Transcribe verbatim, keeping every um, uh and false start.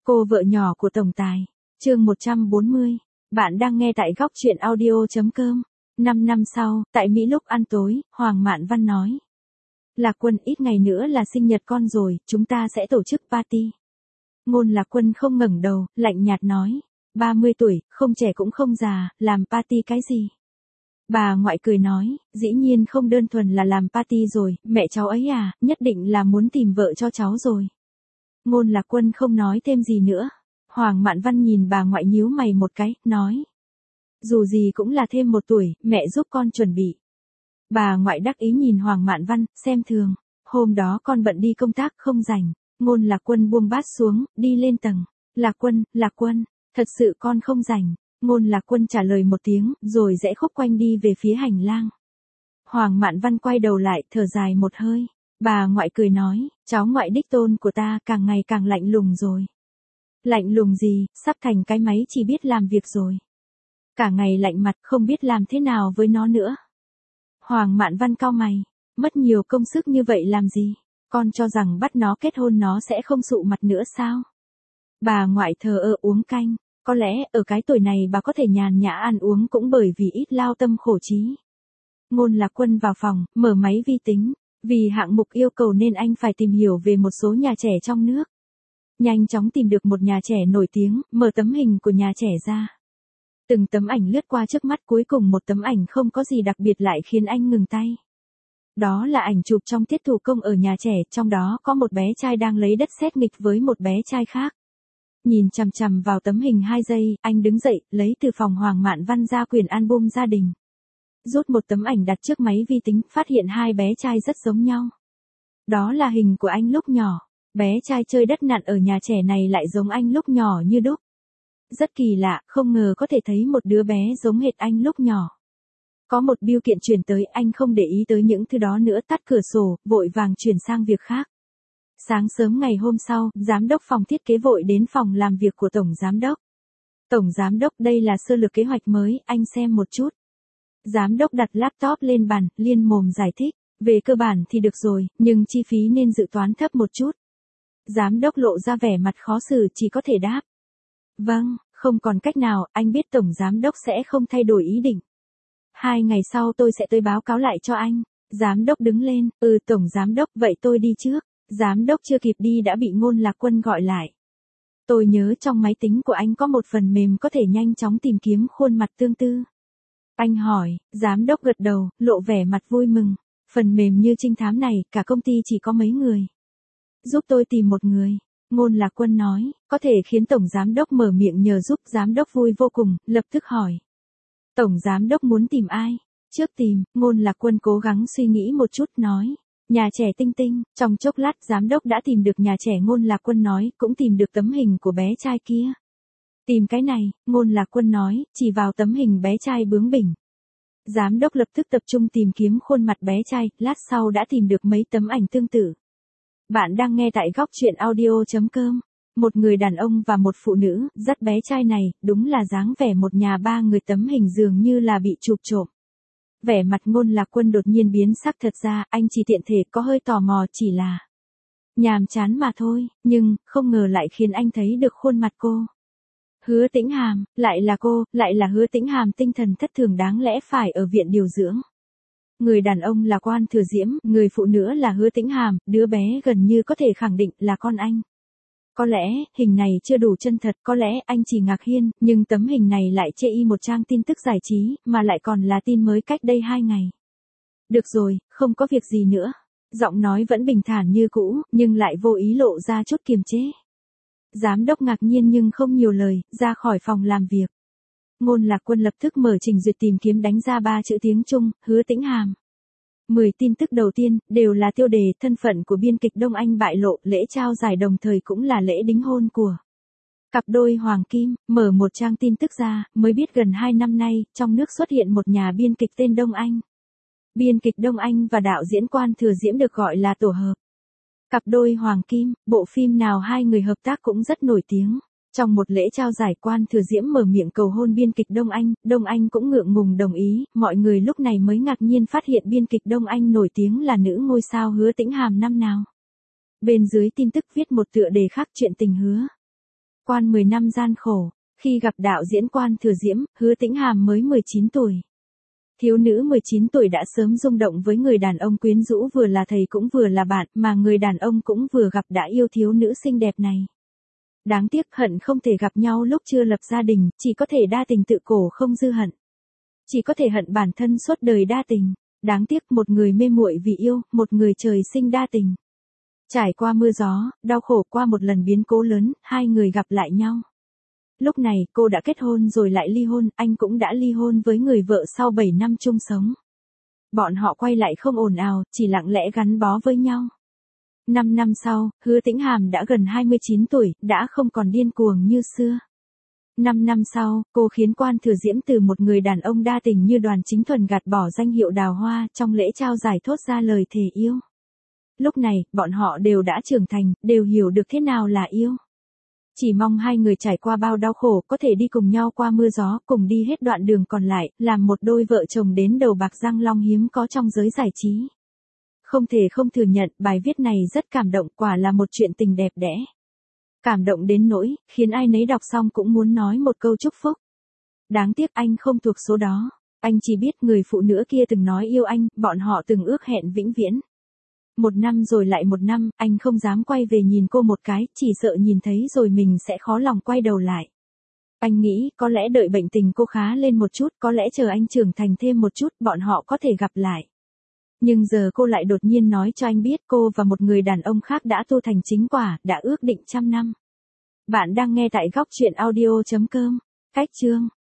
Cô vợ nhỏ của tổng tài. Chương một trăm bốn mươi. Bạn đang nghe tại góc truyện audio.com. Năm năm sau, tại Mỹ lúc ăn tối, Hoàng Mạn Văn nói. Lạc Quân, ít ngày nữa là sinh nhật con rồi, chúng ta sẽ tổ chức party. Ngôn Lạc Quân không ngẩng đầu, lạnh nhạt nói. ba mươi tuổi, không trẻ cũng không già, làm party cái gì? Bà ngoại cười nói, dĩ nhiên không đơn thuần là làm party rồi, mẹ cháu ấy à, nhất định là muốn tìm vợ cho cháu rồi. Ngôn Lạc Quân không nói thêm gì nữa. Hoàng Mạn Văn nhìn bà ngoại nhíu mày một cái, nói. Dù gì cũng là thêm một tuổi, mẹ giúp con chuẩn bị. Bà ngoại đắc ý nhìn Hoàng Mạn Văn, xem thường. Hôm đó con bận đi công tác không rảnh. Ngôn Lạc Quân buông bát xuống, đi lên tầng. Lạc Quân, Lạc Quân, thật sự con không rảnh. Ngôn Lạc Quân trả lời một tiếng, rồi rẽ khúc quanh đi về phía hành lang. Hoàng Mạn Văn quay đầu lại, thở dài một hơi. Bà ngoại cười nói, cháu ngoại đích tôn của ta càng ngày càng lạnh lùng rồi. Lạnh lùng gì, sắp thành cái máy chỉ biết làm việc rồi. Cả ngày lạnh mặt không biết làm thế nào với nó nữa. Hoàng Mạn Văn cau mày, mất nhiều công sức như vậy làm gì? Con cho rằng bắt nó kết hôn nó sẽ không sụ mặt nữa sao? Bà ngoại thờ ơ uống canh, có lẽ ở cái tuổi này bà có thể nhàn nhã ăn uống cũng bởi vì ít lao tâm khổ trí. Ngôn Lạc Quân vào phòng, mở máy vi tính. Vì hạng mục yêu cầu nên anh phải tìm hiểu về một số nhà trẻ trong nước. Nhanh chóng tìm được một nhà trẻ nổi tiếng, mở tấm hình của nhà trẻ ra. Từng tấm ảnh lướt qua trước mắt, cuối cùng một tấm ảnh không có gì đặc biệt lại khiến anh ngừng tay. Đó là ảnh chụp trong tiết thủ công ở nhà trẻ, trong đó có một bé trai đang lấy đất sét nghịch với một bé trai khác. Nhìn chằm chằm vào tấm hình hai giây, anh đứng dậy, lấy từ phòng Hoàng Mạn Văn ra quyển album gia đình. Rút một tấm ảnh đặt trước máy vi tính, phát hiện hai bé trai rất giống nhau. Đó là hình của anh lúc nhỏ. Bé trai chơi đất nặn ở nhà trẻ này lại giống anh lúc nhỏ như đúc. Rất kỳ lạ, không ngờ có thể thấy một đứa bé giống hệt anh lúc nhỏ. Có một bưu kiện chuyển tới, anh không để ý tới những thứ đó nữa, tắt cửa sổ, vội vàng chuyển sang việc khác. Sáng sớm ngày hôm sau, giám đốc phòng thiết kế vội đến phòng làm việc của tổng giám đốc. Tổng giám đốc, đây là sơ lược kế hoạch mới, anh xem một chút. Giám đốc đặt laptop lên bàn, liên mồm giải thích. Về cơ bản thì được rồi, nhưng chi phí nên dự toán thấp một chút. Giám đốc lộ ra vẻ mặt khó xử, chỉ có thể đáp. Vâng, không còn cách nào, anh biết tổng giám đốc sẽ không thay đổi ý định. Hai ngày sau tôi sẽ tới báo cáo lại cho anh. Giám đốc đứng lên, ừ tổng giám đốc, vậy tôi đi trước. Giám đốc chưa kịp đi đã bị Ngôn Lạc Quân gọi lại. Tôi nhớ trong máy tính của anh có một phần mềm có thể nhanh chóng tìm kiếm khuôn mặt tương tự. Anh hỏi, giám đốc gật đầu, lộ vẻ mặt vui mừng. Phần mềm như trinh thám này, cả công ty chỉ có mấy người. Giúp tôi tìm một người. Ngôn Lạc Quân nói, có thể khiến tổng giám đốc mở miệng nhờ giúp. Giám đốc vui vô cùng, lập tức hỏi. Tổng giám đốc muốn tìm ai? Trước tìm, Ngôn Lạc Quân cố gắng suy nghĩ một chút, nói. Nhà trẻ Tinh Tinh. Trong chốc lát giám đốc đã tìm được nhà trẻ. Ngôn Lạc Quân nói, cũng tìm được tấm hình của bé trai kia. Tìm cái này, Ngôn Lạc Quân nói, chỉ vào tấm hình bé trai bướng bỉnh. Giám đốc lập tức tập trung tìm kiếm khuôn mặt bé trai, lát sau đã tìm được mấy tấm ảnh tương tự. Bạn đang nghe tại góc truyện audio.com. Một người đàn ông và một phụ nữ, dắt bé trai này, đúng là dáng vẻ một nhà ba người, tấm hình dường như là bị chụp trộm. Vẻ mặt Ngôn Lạc Quân đột nhiên biến sắc, thật ra, anh chỉ tiện thể có hơi tò mò, chỉ là nhàm chán mà thôi, nhưng, không ngờ lại khiến anh thấy được khuôn mặt cô. Hứa Tĩnh Hàm, lại là cô, lại là Hứa Tĩnh Hàm, tinh thần thất thường đáng lẽ phải ở viện điều dưỡng. Người đàn ông là Quan Thừa Diễm, người phụ nữ là Hứa Tĩnh Hàm, đứa bé gần như có thể khẳng định là con anh. Có lẽ, hình này chưa đủ chân thật, có lẽ anh chỉ ngạc nhiên, nhưng tấm hình này lại chê y một trang tin tức giải trí, mà lại còn là tin mới cách đây hai ngày. Được rồi, không có việc gì nữa. Giọng nói vẫn bình thản như cũ, nhưng lại vô ý lộ ra chút kiềm chế. Giám đốc ngạc nhiên nhưng không nhiều lời, ra khỏi phòng làm việc. Ngôn Lạc Quân lập tức mở trình duyệt tìm kiếm, đánh ra ba chữ tiếng Trung, Hứa Tĩnh Hàm. Mười tin tức đầu tiên, đều là tiêu đề, thân phận của biên kịch Đông Anh bại lộ, lễ trao giải đồng thời cũng là lễ đính hôn của cặp đôi Hoàng Kim. Mở một trang tin tức ra, mới biết gần hai năm nay, trong nước xuất hiện một nhà biên kịch tên Đông Anh. Biên kịch Đông Anh và đạo diễn Quan Thừa Diễm được gọi là tổ hợp. Cặp đôi Hoàng Kim, bộ phim nào hai người hợp tác cũng rất nổi tiếng. Trong một lễ trao giải, Quan Thừa Diễm mở miệng cầu hôn biên kịch Đông Anh, Đông Anh cũng ngượng ngùng đồng ý, mọi người lúc này mới ngạc nhiên phát hiện biên kịch Đông Anh nổi tiếng là nữ ngôi sao Hứa Tĩnh Hàm năm nào. Bên dưới tin tức viết một tựa đề khác, chuyện tình Hứa Quan mười năm gian khổ, khi gặp đạo diễn Quan Thừa Diễm, Hứa Tĩnh Hàm mới mười chín tuổi. Thiếu nữ mười chín tuổi đã sớm rung động với người đàn ông quyến rũ vừa là thầy cũng vừa là bạn, mà người đàn ông cũng vừa gặp đã yêu thiếu nữ xinh đẹp này. Đáng tiếc hận không thể gặp nhau lúc chưa lập gia đình, chỉ có thể đa tình tự cổ không dư hận. Chỉ có thể hận bản thân suốt đời đa tình. Đáng tiếc một người mê muội vì yêu, một người trời sinh đa tình. Trải qua mưa gió, đau khổ qua một lần biến cố lớn, hai người gặp lại nhau. Lúc này cô đã kết hôn rồi lại ly hôn, anh cũng đã ly hôn với người vợ sau bảy năm chung sống. Bọn họ quay lại không ồn ào, chỉ lặng lẽ gắn bó với nhau. Năm năm sau, Hứa Tĩnh Hàm đã gần hai mươi chín tuổi, đã không còn điên cuồng như xưa. Năm năm sau, cô khiến Quan Thừa Diễm từ một người đàn ông đa tình như Đoàn Chính Thuần gạt bỏ danh hiệu đào hoa, trong lễ trao giải thốt ra lời thề yêu. Lúc này, bọn họ đều đã trưởng thành, đều hiểu được thế nào là yêu. Chỉ mong hai người trải qua bao đau khổ, có thể đi cùng nhau qua mưa gió, cùng đi hết đoạn đường còn lại, làm một đôi vợ chồng đến đầu bạc răng long hiếm có trong giới giải trí. Không thể không thừa nhận, bài viết này rất cảm động, quả là một chuyện tình đẹp đẽ. Cảm động đến nỗi, khiến ai nấy đọc xong cũng muốn nói một câu chúc phúc. Đáng tiếc anh không thuộc số đó. Anh chỉ biết người phụ nữ kia từng nói yêu anh, bọn họ từng ước hẹn vĩnh viễn. Một năm rồi lại một năm, anh không dám quay về nhìn cô một cái, chỉ sợ nhìn thấy rồi mình sẽ khó lòng quay đầu lại. Anh nghĩ, có lẽ đợi bệnh tình cô khá lên một chút, có lẽ chờ anh trưởng thành thêm một chút, bọn họ có thể gặp lại. Nhưng giờ cô lại đột nhiên nói cho anh biết cô và một người đàn ông khác đã tu thành chính quả, đã ước định trăm năm. Bạn đang nghe tại góc truyện audio chấm com. Cách chương